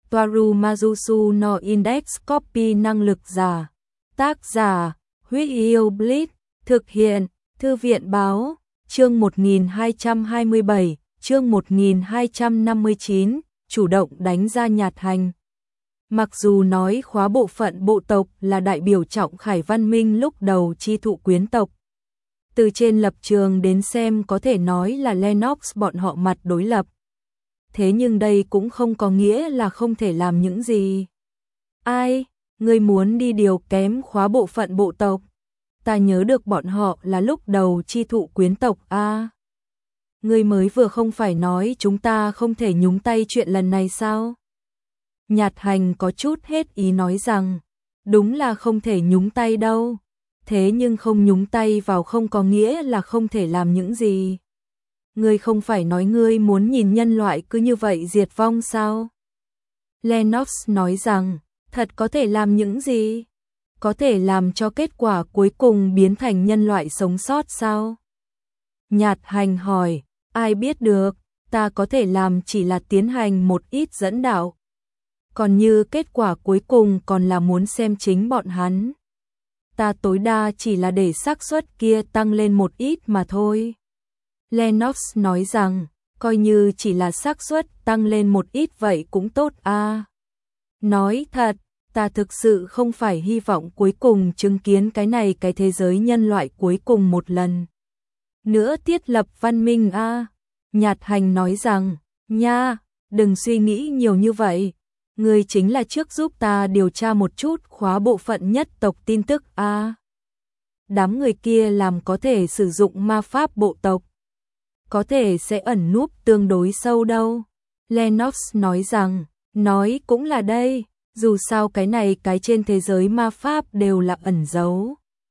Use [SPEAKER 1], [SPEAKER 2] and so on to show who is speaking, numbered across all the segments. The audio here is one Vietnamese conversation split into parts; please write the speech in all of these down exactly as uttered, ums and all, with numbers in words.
[SPEAKER 1] Toaru Majusu no Index Copy năng lực giả. Tác giả, Huyết Yêu Blitz, thực hiện, Thư viện Báo, chương một nghìn hai trăm hai mươi bảy, chương một nghìn hai trăm năm mươi chín, chủ động đánh ra Nhạt Hành. Mặc dù nói khóa bộ phận bộ tộc là đại biểu trọng khải văn minh lúc đầu chi thụ quyến tộc. Từ trên lập trường đến xem có thể nói là Lennox bọn họ mặt đối lập. Thế nhưng đây cũng không có nghĩa là không thể làm những gì. Ai, ngươi muốn đi điều kém khóa bộ phận bộ tộc? Ta nhớ được bọn họ là lúc đầu chi thụ quyến tộc a. À, ngươi mới vừa không phải nói chúng ta không thể nhúng tay chuyện lần này sao? Nhạt Hành có chút hết ý nói rằng, đúng là không thể nhúng tay đâu. Thế nhưng không nhúng tay vào không có nghĩa là không thể làm những gì. Ngươi không phải nói ngươi muốn nhìn nhân loại cứ như vậy diệt vong sao? Lennox nói rằng, thật có thể làm những gì? Có thể làm cho kết quả cuối cùng biến thành nhân loại sống sót sao? Nhạt Hành hỏi, ai biết được, ta có thể làm chỉ là tiến hành một ít dẫn đạo. Còn như kết quả cuối cùng còn là muốn xem chính bọn hắn. Ta tối đa chỉ là để xác suất kia tăng lên một ít mà thôi. Lennox nói rằng, coi như chỉ là xác suất tăng lên một ít vậy cũng tốt a. À. Nói thật, ta thực sự không phải hy vọng cuối cùng chứng kiến cái này cái thế giới nhân loại cuối cùng một lần nữa thiết lập văn minh a. À. Nhạt Hành nói rằng, nha, đừng suy nghĩ nhiều như vậy. Ngươi chính là trước giúp ta điều tra một chút khóa bộ phận nhất tộc tin tức a. À. Đám người kia làm có thể sử dụng ma pháp bộ tộc. Có thể sẽ ẩn núp tương đối sâu đâu. Lennox nói rằng, nói cũng là đây, dù sao cái này cái trên thế giới ma pháp đều là ẩn giấu.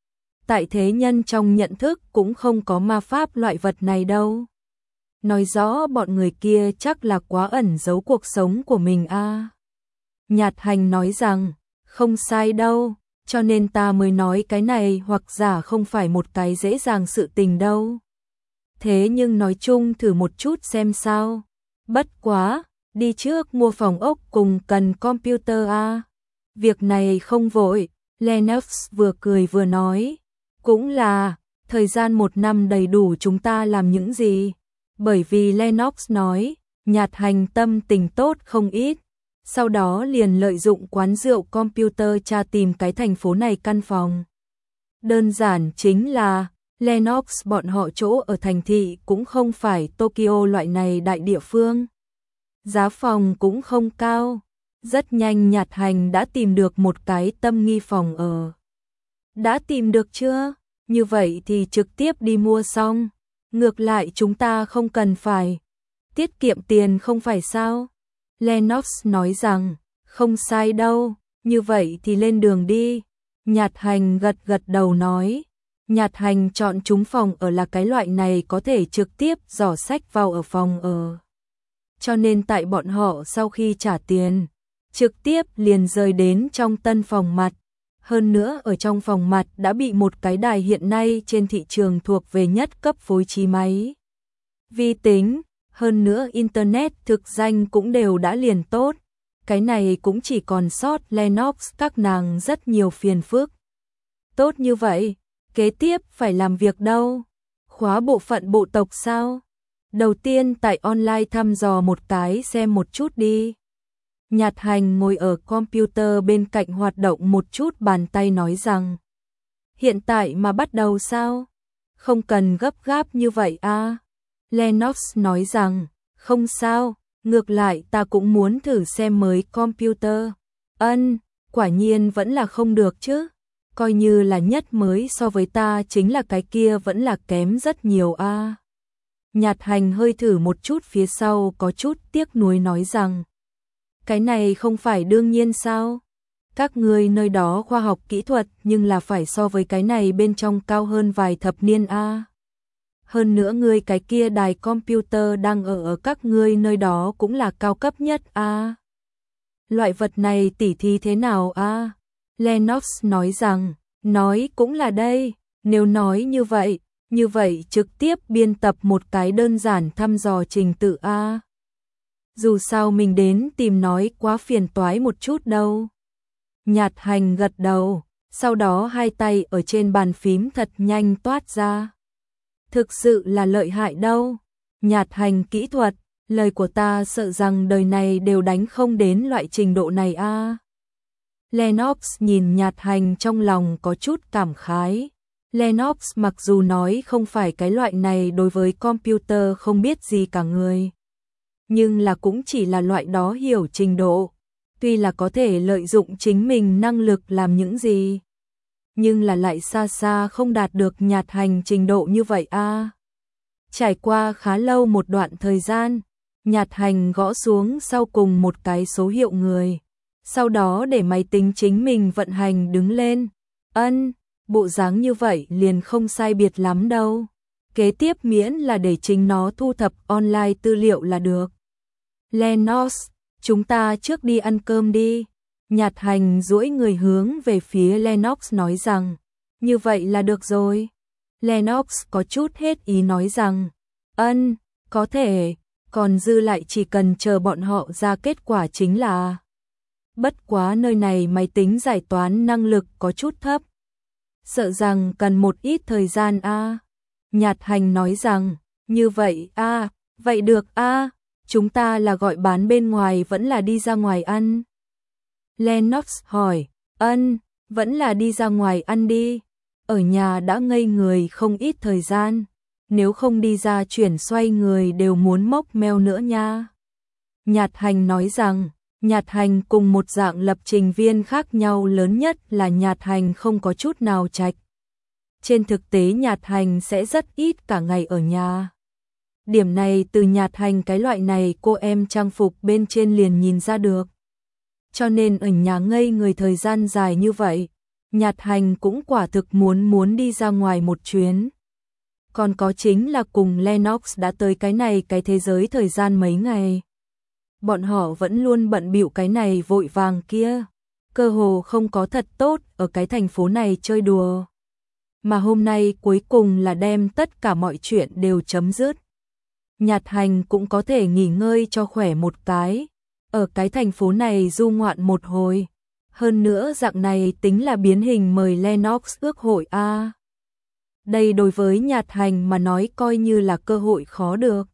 [SPEAKER 1] Tại thế nhân trong nhận thức cũng không có ma pháp loại vật này đâu. Nói rõ bọn người kia chắc là quá ẩn giấu cuộc sống của mình a. À. Nhạt Hành nói rằng, không sai đâu, cho nên ta mới nói cái này hoặc giả không phải một cái dễ dàng sự tình đâu. Thế nhưng nói chung thử một chút xem sao. Bất quá, đi trước mua phòng ốc cùng cần computer a. À. Việc này không vội, Lennox vừa cười vừa nói. Cũng là, thời gian một năm đầy đủ chúng ta làm những gì. Bởi vì Lennox nói, Nhạt Hành tâm tình tốt không ít. Sau đó liền lợi dụng quán rượu computer tra tìm cái thành phố này căn phòng. Đơn giản chính là, Lennox bọn họ chỗ ở thành thị cũng không phải Tokyo loại này đại địa phương. Giá phòng cũng không cao. Rất nhanh Nhạt Hành đã tìm được một cái tâm nghi phòng ở. Đã tìm được chưa? Như vậy thì trực tiếp đi mua xong. Ngược lại chúng ta không cần phải tiết kiệm tiền không phải sao? Lennox nói rằng, không sai đâu, như vậy thì lên đường đi. Nhạt Hành gật gật đầu nói. Nhạt Hành chọn chúng phòng ở là cái loại này có thể trực tiếp giỏ sách vào ở phòng ở. Cho nên tại bọn họ sau khi trả tiền, trực tiếp liền rời đến trong tân phòng mặt. Hơn nữa ở trong phòng mặt đã bị một cái đài hiện nay trên thị trường thuộc về nhất cấp phối trí máy vi tính. Hơn nữa Internet thực danh cũng đều đã liền tốt. Cái này cũng chỉ còn sót Lennox các nàng rất nhiều phiền phức. Tốt như vậy, kế tiếp phải làm việc đâu? Khóa bộ phận bộ tộc sao? Đầu tiên tại online thăm dò một cái xem một chút đi. Nhạt Hành ngồi ở computer bên cạnh hoạt động một chút bàn tay nói rằng. Hiện tại mà bắt đầu sao? Không cần gấp gáp như vậy a. À. Lennox nói rằng, không sao, ngược lại ta cũng muốn thử xem mới computer. Ân, quả nhiên vẫn là không được chứ. Coi như là nhất mới so với ta chính là cái kia vẫn là kém rất nhiều a. À. Nhạt Hành hơi thử một chút phía sau có chút tiếc nuối nói rằng, cái này không phải đương nhiên sao? Các ngươi nơi đó khoa học kỹ thuật nhưng là phải so với cái này bên trong cao hơn vài thập niên a. À. Hơn nữa ngươi cái kia đài computer đang ở ở các ngươi nơi đó cũng là cao cấp nhất a. À. Loại vật này tỉ thí thế nào a? À? Lennox nói rằng, nói cũng là đây, nếu nói như vậy, như vậy trực tiếp biên tập một cái đơn giản thăm dò trình tự a. À. dù sao mình đến tìm nói quá phiền toái một chút đâu. Nhạt Hành gật đầu, sau đó hai tay ở trên bàn phím thật nhanh toát ra. Thực sự là lợi hại đâu. Nhạt Hành kỹ thuật, lời của ta sợ rằng đời này đều đánh không đến loại trình độ này a. À. Lennox nhìn Nhạt Hành trong lòng có chút cảm khái. Lennox mặc dù nói không phải cái loại này đối với computer không biết gì cả người, nhưng là cũng chỉ là loại đó hiểu trình độ. Tuy là có thể lợi dụng chính mình năng lực làm những gì, nhưng là lại xa xa không đạt được Nhạt Hành trình độ như vậy a. À. Trải qua khá lâu một đoạn thời gian, Nhạt Hành gõ xuống sau cùng một cái số hiệu người, sau đó để máy tính chính mình vận hành đứng lên. Ân, bộ dáng như vậy liền không sai biệt lắm đâu. Kế tiếp miễn là để chính nó thu thập online tư liệu là được. Lennox, chúng ta trước đi ăn cơm đi. Nhạt Hành duỗi người hướng về phía Lennox nói rằng, như vậy là được rồi. Lennox có chút hết ý nói rằng, ân, có thể, còn dư lại chỉ cần chờ bọn họ ra kết quả chính là. Bất quá nơi này máy tính giải toán năng lực có chút thấp, sợ rằng cần một ít thời gian a. À. Nhạt Hành nói rằng, như vậy a, à, vậy được a, à, chúng ta là gọi bán bên ngoài vẫn là đi ra ngoài ăn? Lennox hỏi, ân, vẫn là đi ra ngoài ăn đi. Ở nhà đã ngây người không ít thời gian, nếu không đi ra chuyển xoay người đều muốn mốc meo nữa nha. Nhạt Hành nói rằng, Nhạt Hành cùng một dạng lập trình viên khác nhau lớn nhất là Nhạt Hành không có chút nào trạch. Trên thực tế Nhạt Hành sẽ rất ít cả ngày ở nhà. Điểm này từ Nhạt Hành cái loại này cô em trang phục bên trên liền nhìn ra được. Cho nên ở nhà ngây người thời gian dài như vậy, Nhạt Hành cũng quả thực muốn muốn đi ra ngoài một chuyến. Còn có chính là cùng Lennox đã tới cái này cái thế giới thời gian mấy ngày. Bọn họ vẫn luôn bận bịu cái này vội vàng kia, cơ hồ không có thật tốt ở cái thành phố này chơi đùa. Mà hôm nay cuối cùng là đem tất cả mọi chuyện đều chấm dứt. Nhạt Hành cũng có thể nghỉ ngơi cho khỏe một cái, ở cái thành phố này du ngoạn một hồi. Hơn nữa dạng này tính là biến hình mời Lennox ước hội a. À. Đây đối với Nhạt Hành mà nói coi như là cơ hội khó được.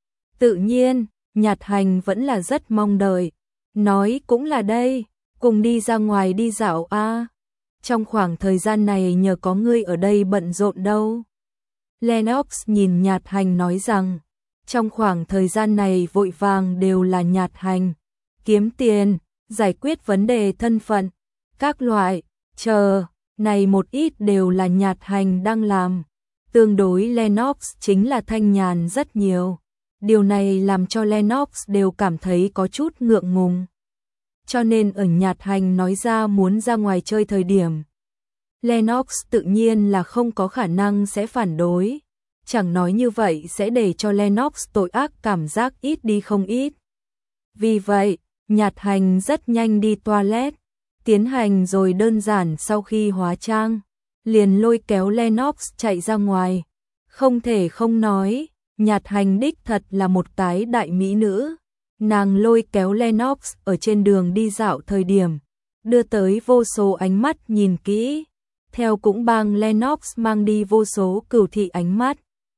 [SPEAKER 1] Tự nhiên, Nhạt Hành vẫn là rất mong đợi, nói cũng là đây, cùng đi ra ngoài đi dạo a. À. Trong khoảng thời gian này nhờ có ngươi ở đây bận rộn đâu. Lennox nhìn Nhạt Hành nói rằng, trong khoảng thời gian này vội vàng đều là Nhạt Hành, kiếm tiền, giải quyết vấn đề thân phận, các loại, chờ, này một ít đều là Nhạt Hành đang làm. Tương đối Lennox chính là thanh nhàn rất nhiều. Điều này làm cho Lennox đều cảm thấy có chút ngượng ngùng. Cho nên ở Nhạt Hành nói ra muốn ra ngoài chơi thời điểm, Lennox tự nhiên là không có khả năng sẽ phản đối. Chẳng nói như vậy sẽ để cho Lennox tội ác cảm giác ít đi không ít. Vì vậy, Nhạt Hành rất nhanh đi toilet, tiến hành rồi đơn giản sau khi hóa trang, liền lôi kéo Lennox chạy ra ngoài. Không thể không nói, Nhạt Hành đích thật là một cái đại mỹ nữ. Nàng lôi kéo Lennox ở trên đường đi dạo thời điểm, đưa tới vô số ánh mắt nhìn kỹ, theo cũng bang Lennox mang đi vô số cửu thị ánh mắt.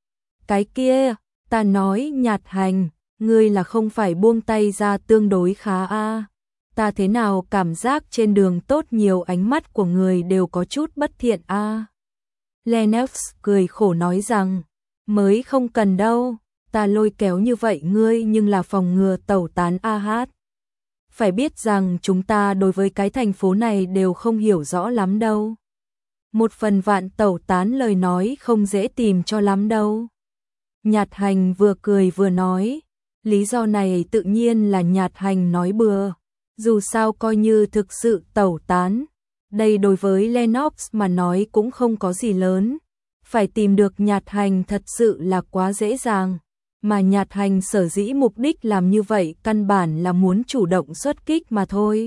[SPEAKER 1] Cái kia, ta nói Nhạt Hành, ngươi là không phải buông tay ra tương đối khá a. À. Ta thế nào cảm giác trên đường tốt nhiều ánh mắt của người đều có chút bất thiện a. À. Lennox cười khổ nói rằng, mới không cần đâu, ta lôi kéo như vậy ngươi nhưng là phòng ngừa tẩu tán a hát. Phải biết rằng chúng ta đối với cái thành phố này đều không hiểu rõ lắm đâu. Một phần vạn tẩu tán lời nói không dễ tìm cho lắm đâu. Nhạt Hành vừa cười vừa nói, lý do này tự nhiên là Nhạt Hành nói bừa, dù sao coi như thực sự tẩu tán, đây đối với Lennox mà nói cũng không có gì lớn, phải tìm được Nhạt Hành thật sự là quá dễ dàng, mà Nhạt Hành sở dĩ mục đích làm như vậy căn bản là muốn chủ động xuất kích mà thôi.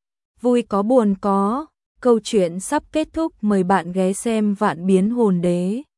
[SPEAKER 1] Vui có buồn có, câu chuyện sắp kết thúc, mời bạn ghé xem Vạn Biến Hồn Đế.